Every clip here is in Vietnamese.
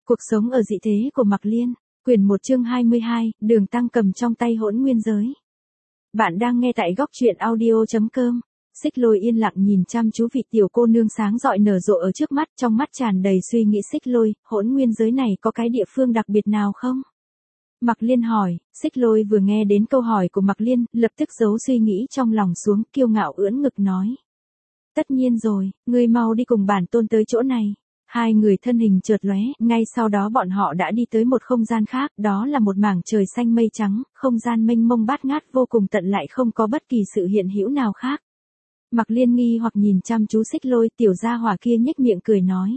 Cuộc sống ở dị thế của Mạc Liên, quyển 1 chương 22, Đường Tăng cầm trong tay Hỗn Nguyên Giới. Bạn đang nghe tại góc truyện audio.com. Xích Lôi yên lặng nhìn chăm chú vị tiểu cô nương sáng rọi nở rộ ở trước mắt, trong mắt tràn đầy suy nghĩ. Xích Lôi, Hỗn Nguyên Giới này có cái địa phương đặc biệt nào không? Mạc Liên hỏi. Xích Lôi vừa nghe đến câu hỏi của Mạc Liên, lập tức giấu suy nghĩ trong lòng xuống, kiêu ngạo ưỡn ngực nói. Tất nhiên rồi, ngươi mau đi cùng bản tôn tới chỗ này. Hai người thân hình chợt lóe, ngay sau đó bọn họ đã đi tới một không gian khác, đó là một mảng trời xanh mây trắng, không gian mênh mông bát ngát vô cùng tận lại không có bất kỳ sự hiện hữu nào khác. Mạc Liên nghi hoặc nhìn chăm chú Xích Lôi, tiểu gia hỏa kia nhếch miệng cười nói.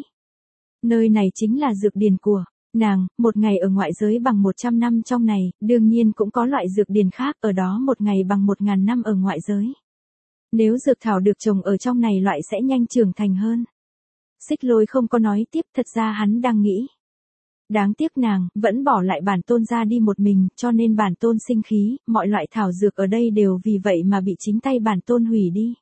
Nơi này chính là dược điền của nàng, một ngày ở ngoại giới bằng 100 năm trong này, đương nhiên cũng có loại dược điền khác, ở đó một ngày bằng 1000 năm ở ngoại giới. Nếu dược thảo được trồng ở trong này loại sẽ nhanh trưởng thành hơn. Xích Lôi không có nói tiếp, thật ra hắn đang nghĩ. Đáng tiếc nàng, vẫn bỏ lại bản tôn ra đi một mình, cho nên bản tôn sinh khí, mọi loại thảo dược ở đây đều vì vậy mà bị chính tay bản tôn hủy đi.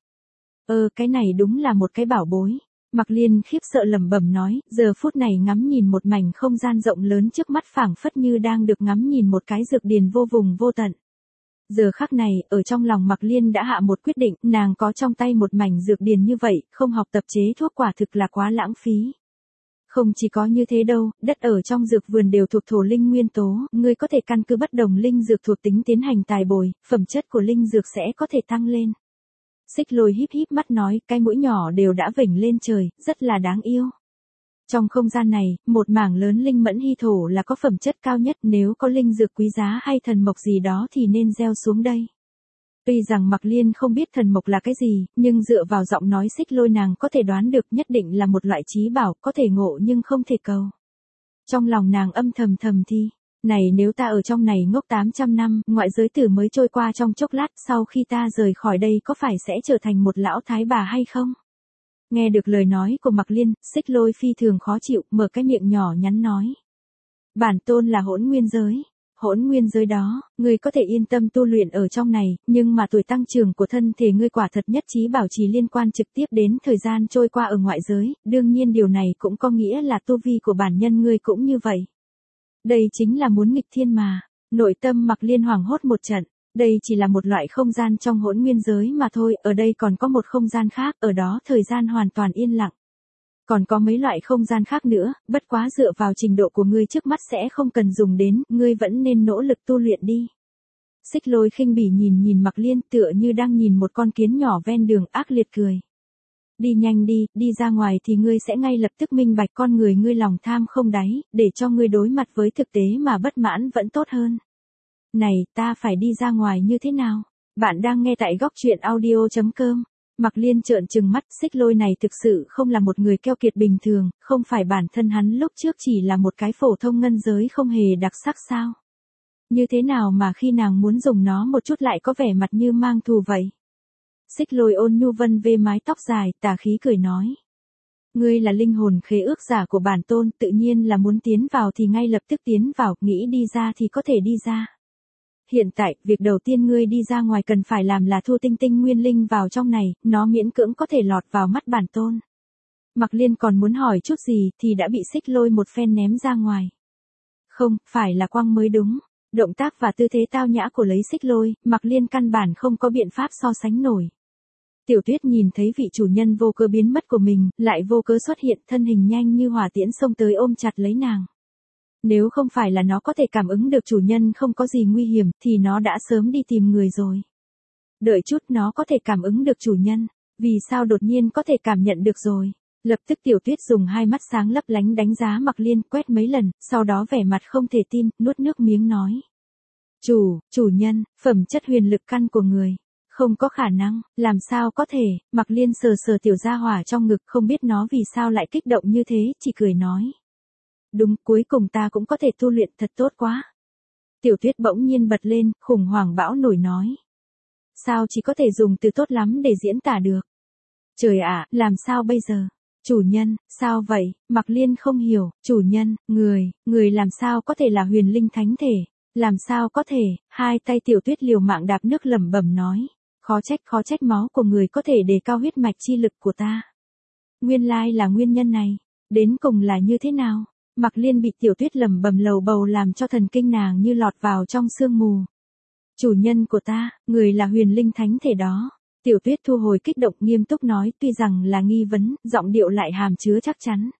Cái này đúng là một cái bảo bối. Mạc Liên khiếp sợ lẩm bẩm nói, giờ phút này ngắm nhìn một mảnh không gian rộng lớn trước mắt phảng phất như đang được ngắm nhìn một cái dược điền vô vùng vô tận. Giờ khắc này, ở trong lòng Mạc Liên đã hạ một quyết định, nàng có trong tay một mảnh dược điền như vậy, không học tập chế thuốc quả thực là quá lãng phí. Không chỉ có như thế đâu, đất ở trong dược vườn đều thuộc thổ linh nguyên tố, ngươi có thể căn cứ bất đồng linh dược thuộc tính tiến hành tài bồi, phẩm chất của linh dược sẽ có thể tăng lên. Xích Lôi híp híp mắt nói, cái mũi nhỏ đều đã vểnh lên trời, rất là đáng yêu. Trong không gian này, một mảng lớn linh mẫn hy thổ là có phẩm chất cao nhất, nếu có linh dược quý giá hay thần mộc gì đó thì nên gieo xuống đây. Tuy rằng Mạc Liên không biết thần mộc là cái gì, nhưng dựa vào giọng nói Xích Lôi nàng có thể đoán được nhất định là một loại trí bảo, có thể ngộ nhưng không thể cầu. Trong lòng nàng âm thầm thi, này nếu ta ở trong này ngốc 800 năm, ngoại giới tử mới trôi qua trong chốc lát, sau khi ta rời khỏi đây có phải sẽ trở thành một lão thái bà hay không? Nghe được lời nói của Mạc Liên, Xích Lôi phi thường khó chịu, mở cái miệng nhỏ nhắn nói. Bản tôn là Hỗn Nguyên Giới. Hỗn Nguyên Giới đó, ngươi có thể yên tâm tu luyện ở trong này, nhưng mà tuổi tăng trưởng của thân thể ngươi quả thật nhất trí bảo trì liên quan trực tiếp đến thời gian trôi qua ở ngoại giới, đương nhiên điều này cũng có nghĩa là tu vi của bản nhân ngươi cũng như vậy. Đây chính là muốn nghịch thiên mà. Nội tâm Mạc Liên hoảng hốt một trận. Đây chỉ là một loại không gian trong Hỗn Nguyên Giới mà thôi, ở đây còn có một không gian khác, ở đó thời gian hoàn toàn yên lặng. Còn có mấy loại không gian khác nữa, bất quá dựa vào trình độ của ngươi trước mắt sẽ không cần dùng đến, ngươi vẫn nên nỗ lực tu luyện đi. Xích Lôi khinh bỉ nhìn Mạc Liên tựa như đang nhìn một con kiến nhỏ ven đường, ác liệt cười. Đi nhanh đi, đi ra ngoài thì ngươi sẽ ngay lập tức minh bạch con người ngươi lòng tham không đáy, để cho ngươi đối mặt với thực tế mà bất mãn vẫn tốt hơn. Này, ta phải đi ra ngoài như thế nào? Bạn đang nghe tại góc truyện audio.com. Mạc Liên trợn trừng mắt, Xích Lôi này thực sự không là một người keo kiệt bình thường, không phải bản thân hắn lúc trước chỉ là một cái phổ thông ngân giới không hề đặc sắc sao? Như thế nào mà khi nàng muốn dùng nó một chút lại có vẻ mặt như mang thù vậy? Xích Lôi ôn nhu vân vê mái tóc dài, tà khí cười nói. Ngươi là linh hồn khế ước giả của bản tôn, tự nhiên là muốn tiến vào thì ngay lập tức tiến vào, nghĩ đi ra thì có thể đi ra. Hiện tại, việc đầu tiên ngươi đi ra ngoài cần phải làm là thu tinh tinh nguyên linh vào trong này, nó miễn cưỡng có thể lọt vào mắt bản tôn. Mạc Liên còn muốn hỏi chút gì thì đã bị Xích Lôi một phen ném ra ngoài. Không, phải là quăng mới đúng. Động tác và tư thế tao nhã của lấy Xích Lôi, Mạc Liên căn bản không có biện pháp so sánh nổi. Tiểu Tuyết nhìn thấy vị chủ nhân vô cớ biến mất của mình, lại vô cớ xuất hiện, thân hình nhanh như hỏa tiễn xông tới ôm chặt lấy nàng. Nếu không phải là nó có thể cảm ứng được chủ nhân không có gì nguy hiểm, thì nó đã sớm đi tìm người rồi. Đợi chút nó có thể cảm ứng được chủ nhân, vì sao đột nhiên có thể cảm nhận được rồi. Lập tức Tiểu Tuyết dùng hai mắt sáng lấp lánh đánh giá Mạc Liên, quét mấy lần, sau đó vẻ mặt không thể tin, nuốt nước miếng nói. Chủ nhân, phẩm chất huyền lực căn của người. Không có khả năng, làm sao có thể, Mạc Liên sờ tiểu gia hỏa trong ngực, không biết nó vì sao lại kích động như thế, chỉ cười nói. Đúng, cuối cùng ta cũng có thể tu luyện, thật tốt quá. Tiểu Tuyết bỗng nhiên bật lên, khủng hoảng bão nổi nói. Sao chỉ có thể dùng từ tốt lắm để diễn tả được? Trời ạ, làm sao bây giờ? Chủ nhân, sao vậy? Mạc Liên không hiểu, chủ nhân, người làm sao có thể là huyền linh thánh thể? Làm sao có thể? Hai tay Tiểu Tuyết liều mạng đạp nước lẩm bẩm nói. Khó trách máu của người có thể đề cao huyết mạch chi lực của ta. Nguyên lai là nguyên nhân này. Đến cùng là như thế nào? Mạc Liên bị Tiểu Tuyết lẩm bẩm lầu bầu làm cho thần kinh nàng như lọt vào trong sương mù. Chủ nhân của ta, người là huyền linh thánh thể đó. Tiểu Tuyết thu hồi kích động nghiêm túc nói, tuy rằng là nghi vấn, giọng điệu lại hàm chứa chắc chắn.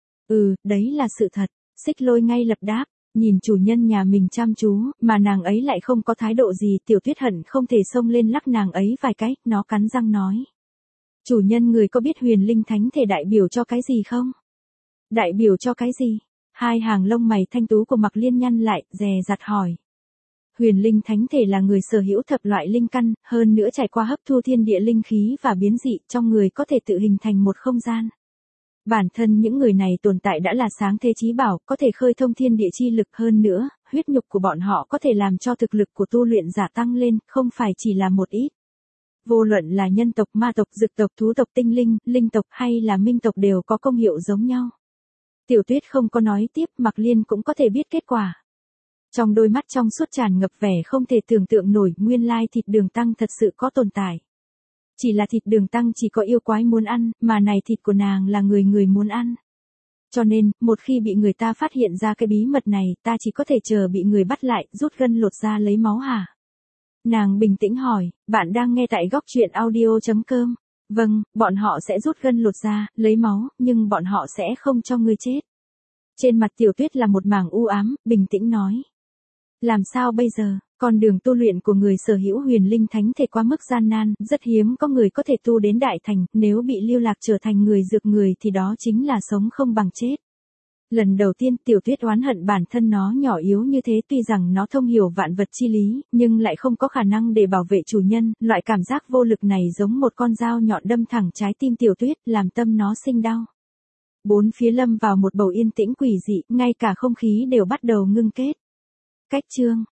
Đấy là sự thật. Xích Lôi ngay lập đáp, nhìn chủ nhân nhà mình chăm chú, mà nàng ấy lại không có thái độ gì. Tiểu Tuyết hận không thể xông lên lắc nàng ấy vài cái, nó cắn răng nói. Chủ nhân người có biết huyền linh thánh thể đại biểu cho cái gì không? Đại biểu cho cái gì? Hai hàng lông mày thanh tú của Mạc Liên nhăn lại, dè dặt hỏi. Huyền linh thánh thể là người sở hữu thập loại linh căn, hơn nữa trải qua hấp thu thiên địa linh khí và biến dị, trong người có thể tự hình thành một không gian. Bản thân những người này tồn tại đã là sáng thế chí bảo, có thể khơi thông thiên địa chi lực, hơn nữa, huyết nhục của bọn họ có thể làm cho thực lực của tu luyện giả tăng lên, không phải chỉ là một ít. Vô luận là nhân tộc, ma tộc, dược tộc, thú tộc, tinh linh, linh tộc hay là minh tộc đều có công hiệu giống nhau. Tiểu Tuyết không có nói tiếp, Mạc Liên cũng có thể biết kết quả. Trong đôi mắt trong suốt tràn ngập vẻ không thể tưởng tượng nổi, nguyên lai thịt đường tăng thật sự có tồn tại. Chỉ là thịt đường tăng chỉ có yêu quái muốn ăn, mà này thịt của nàng là người người muốn ăn. Cho nên, một khi bị người ta phát hiện ra cái bí mật này, ta chỉ có thể chờ bị người bắt lại, rút gân lột da lấy máu hả? Nàng bình tĩnh hỏi, bạn đang nghe tại góc truyện audio.com. Vâng, bọn họ sẽ rút gân lột da, lấy máu, nhưng bọn họ sẽ không cho ngươi chết. Trên mặt Tiểu Tuyết là một mảng u ám, bình tĩnh nói. Làm sao bây giờ, con đường tu luyện của người sở hữu huyền linh thánh thể quá mức gian nan, rất hiếm có người có thể tu đến đại thành, nếu bị lưu lạc trở thành người dược người thì đó chính là sống không bằng chết. Lần đầu tiên Tiểu Tuyết oán hận bản thân nó nhỏ yếu như thế, tuy rằng nó thông hiểu vạn vật chi lý, nhưng lại không có khả năng để bảo vệ chủ nhân, loại cảm giác vô lực này giống một con dao nhọn đâm thẳng trái tim Tiểu Tuyết, làm tâm nó sinh đau. Bốn phía lâm vào một bầu yên tĩnh quỷ dị, ngay cả không khí đều bắt đầu ngưng kết. Cách chương